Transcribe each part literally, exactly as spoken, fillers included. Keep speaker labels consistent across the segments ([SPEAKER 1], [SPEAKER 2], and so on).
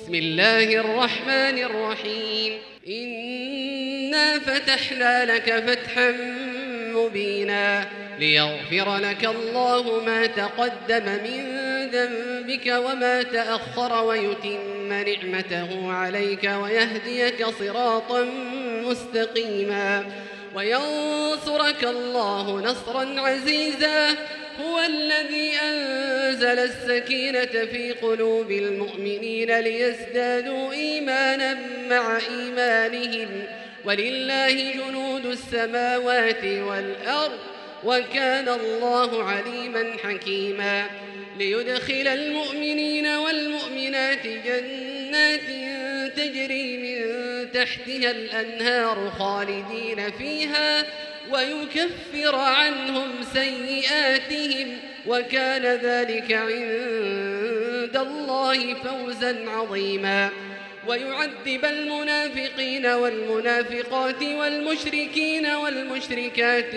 [SPEAKER 1] بسم الله الرحمن الرحيم إنا فتحنا لك فتحا مبينا ليغفر لك الله ما تقدم من ذنبك وما تأخر ويتم نعمته عليك ويهديك صراطا مستقيما وينصرك الله نصرا عزيزا هو الذي أنزل السكينة في قلوب المؤمنين ليزدادوا إيمانا مع إيمانهم ولله جنود السماوات والأرض وكان الله عليما حكيما ليدخل المؤمنين والمؤمنات جنات تجري من تحتها الأنهار خالدين فيها ويكفر عنهم سيئاتهم وكان ذلك عند الله فوزا عظيما ويعذب المنافقين والمنافقات والمشركين والمشركات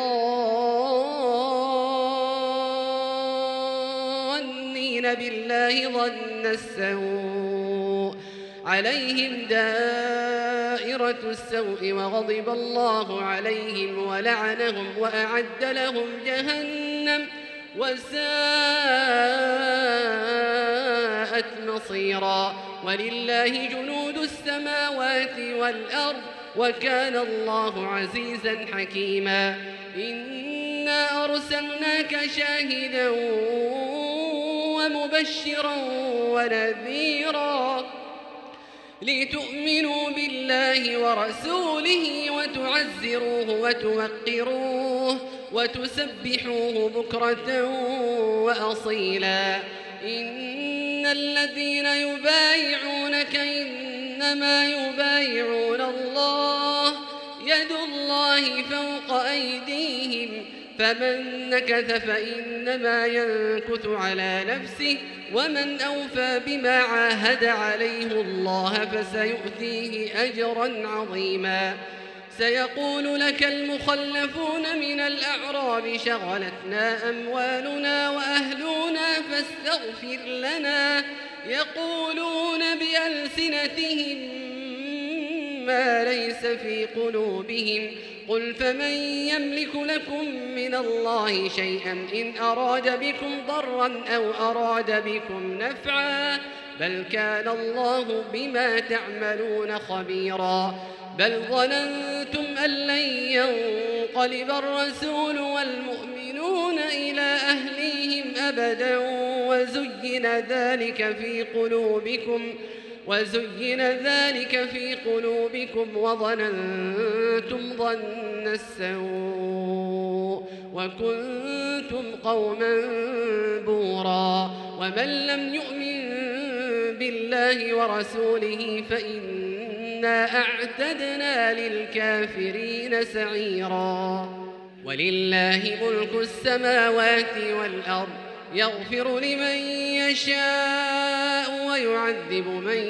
[SPEAKER 1] الظانين بالله ظن السوء عليهم دائرة السوء وغضب الله عليهم ولعنهم وأعد لهم جهنم وساءت مصيرا ولله جنود السماوات والأرض وكان الله عزيزا حكيما إنا أرسلناك شاهدا ومبشرا ونذيرا لتؤمنوا بالله ورسوله وتعزروه وتوقروه وتسبحوه بكرة وأصيلا إن الذين يبايعونك إنما يبايعون الله يد الله فوق أيديهم فمن نكث فإنما ينكث على نفسه ومن أوفى بما عاهد عليه الله فسيؤتيه أجرا عظيما سيقول لك المخلفون من الأعراب شغلتنا أموالنا وأهلنا فاستغفر لنا يقولون بألسنتهم ما ليس في قلوبهم قل فمن يملك لكم من الله شيئا إن أراد بكم ضرا أو أراد بكم نفعا بل كان الله بما تعملون خبيرا بل ظننتم أن لن ينقلب الرسول والمؤمنون إلى أهليهم أبدا وزين ذلك في قلوبكم وزين ذلك في قلوبكم وظننتم ظن السوء وكنتم قوما بورا ومن لم يؤمن بالله ورسوله فإنا أعتدنا للكافرين سعيرا ولله ملك السماوات والأرض يغفر لمن يشاء ويعذب من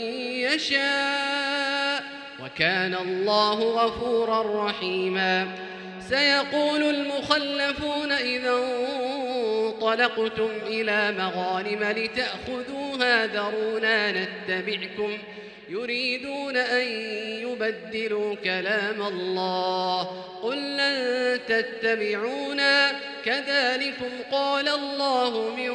[SPEAKER 1] يشاء وكان الله غفورا رحيما سيقول المخلفون إذا انطلقتم إلى مغانم لتأخذوها ذرونا نتبعكم يريدون أن يبدلوا كلام الله قل لن تتبعونا كذلكم قال الله من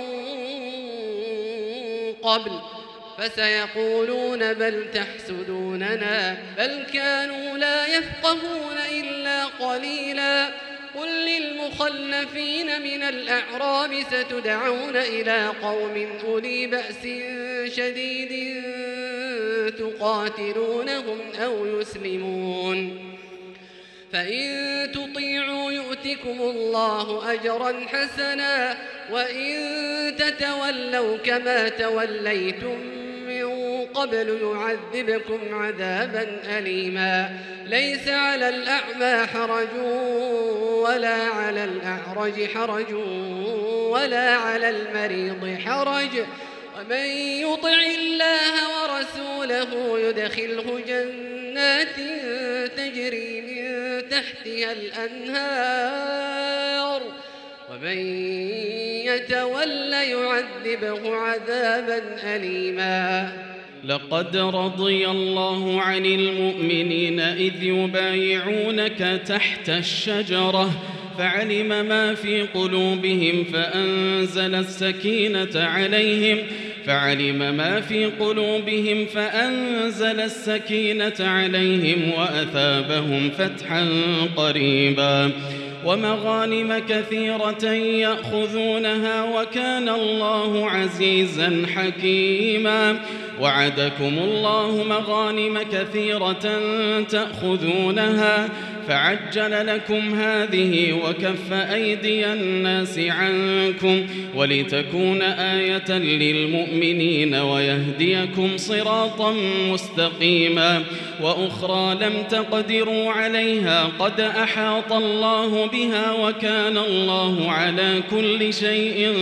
[SPEAKER 1] قبل فسيقولون بل تحسدوننا بل كانوا لا يفقهون إلا قليلا قل للمخلفين من الأعراب ستدعون إلى قوم أولي بأس شديد تقاتلونهم أو يسلمون فإن تطيعوا يؤتكم الله أجرا حسنا وإن تتولوا كما توليتم من قبل يعذبكم عذابا أليما ليس على الأعمى حرج ولا على الأعرج حرج ولا على المريض حرج ومن يطع الله ورسوله يدخله جنات تجري من تحتها الأنهار ومن يتول يعذبه عذابا أليما
[SPEAKER 2] لقد رضي الله عن المؤمنين إذ يبايعونك تحت الشجرة فعلم ما في قلوبهم فأنزل السكينة عليهم فعلم ما في قلوبهم فأنزل السكينة عليهم وأثابهم فتحا قريبا ومغانم كثيرة يأخذونها وكان الله عزيزا حكيما وعدكم الله مغانم كثيرة تأخذونها فعجل لكم هذه وكف أيدي الناس عنكم ولتكون آية للمؤمنين ويهديكم صراطا مستقيما وأخرى لم تقدروا عليها قد أحاط الله بها وكان الله على كل شيء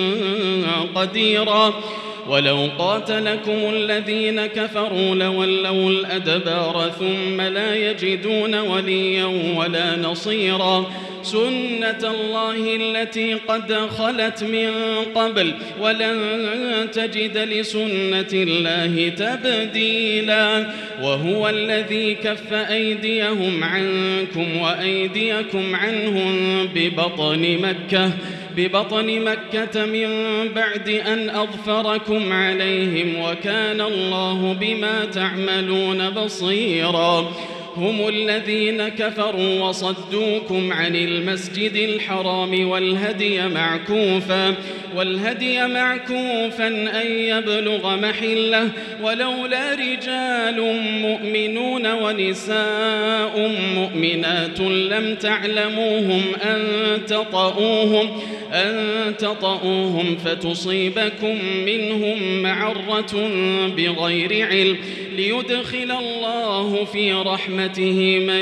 [SPEAKER 2] قديرا ولو قاتلكم الذين كفروا لولوا الأدبار ثم لا يجدون وليا ولا نصيرا سنة الله التي قد خلت من قبل ولن تجد لسنة الله تبديلا وهو الذي كف أيديهم عنكم وأيديكم عنهم ببطن مكة ببطن مكة من بعد أن أظفركم عليهم وكان الله بما تعملون بصيرا هم الذين كفروا وصدوكم عن المسجد الحرام والهدي معكوفا والهدي معكوفا أن يبلغ محله ولولا رجال مؤمنون ونساء مؤمنات لم تعلموهم أن تطؤوهم أن تطؤوهم فتصيبكم منهم معرة بغير علم ليدخل الله في رحمته من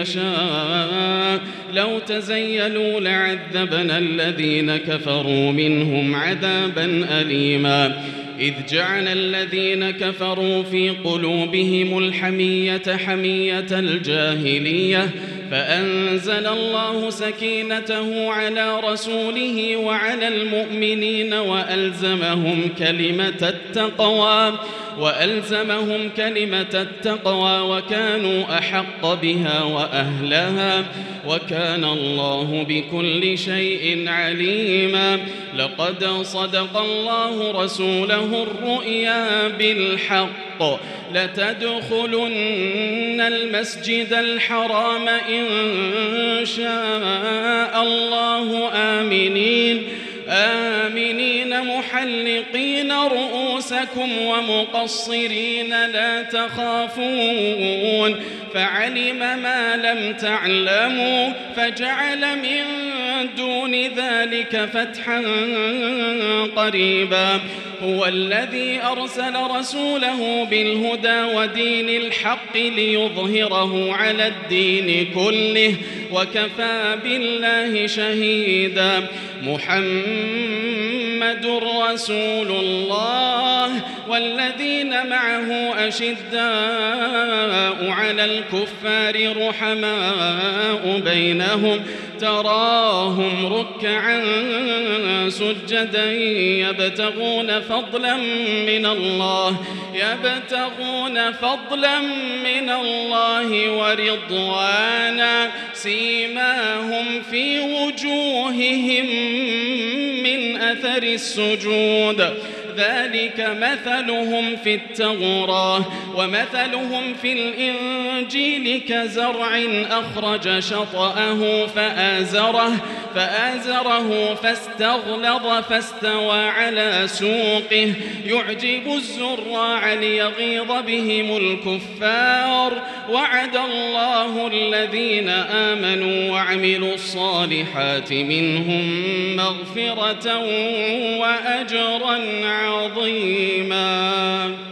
[SPEAKER 2] يشاء لو تزيلوا لعذبنا الذين كفروا منهم عذابا أليما إذ جعل الذين كفروا في قلوبهم الحمية حمية الجاهلية فأنزل الله سكينته على رسوله وعلى المؤمنين وألزمهم كلمة التقوى وألزمهم كلمة التقوى وكانوا أحق بها وأهلها وكان الله بكل شيء عليما لقد صدق الله رسوله الرؤيا بالحق لتدخلن المسجد الحرام إن شاء الله آمنين آمنين محلقين رؤوسكم ومقصرين لا تخافون فعلم ما لم تعلموا فجعل من دون ذلك فتحا قريبا هو الذي أرسل رسوله بالهدى ودين الحق ليظهره على الدين كله وكفى بالله شهيدا محمد رسول الله والذين معه أشداء على الكفار رحماء بينهم تراهم ركعا سجدا يبتغون فضلا من الله يبتغون فضلا من الله ورضوانا سيماهم في وجوههم من أثر السجود ذلك مثلهم في التوراة ومثلهم في الإنجيل كزرع أخرج شطأه فآزره فآزره فاستغلظ فاستوى على سوقه يعجب الزراع ليغيظ بهم الكفار وعد الله الذين آمنوا وعملوا الصالحات منهم مغفرة وأجرا عظيما.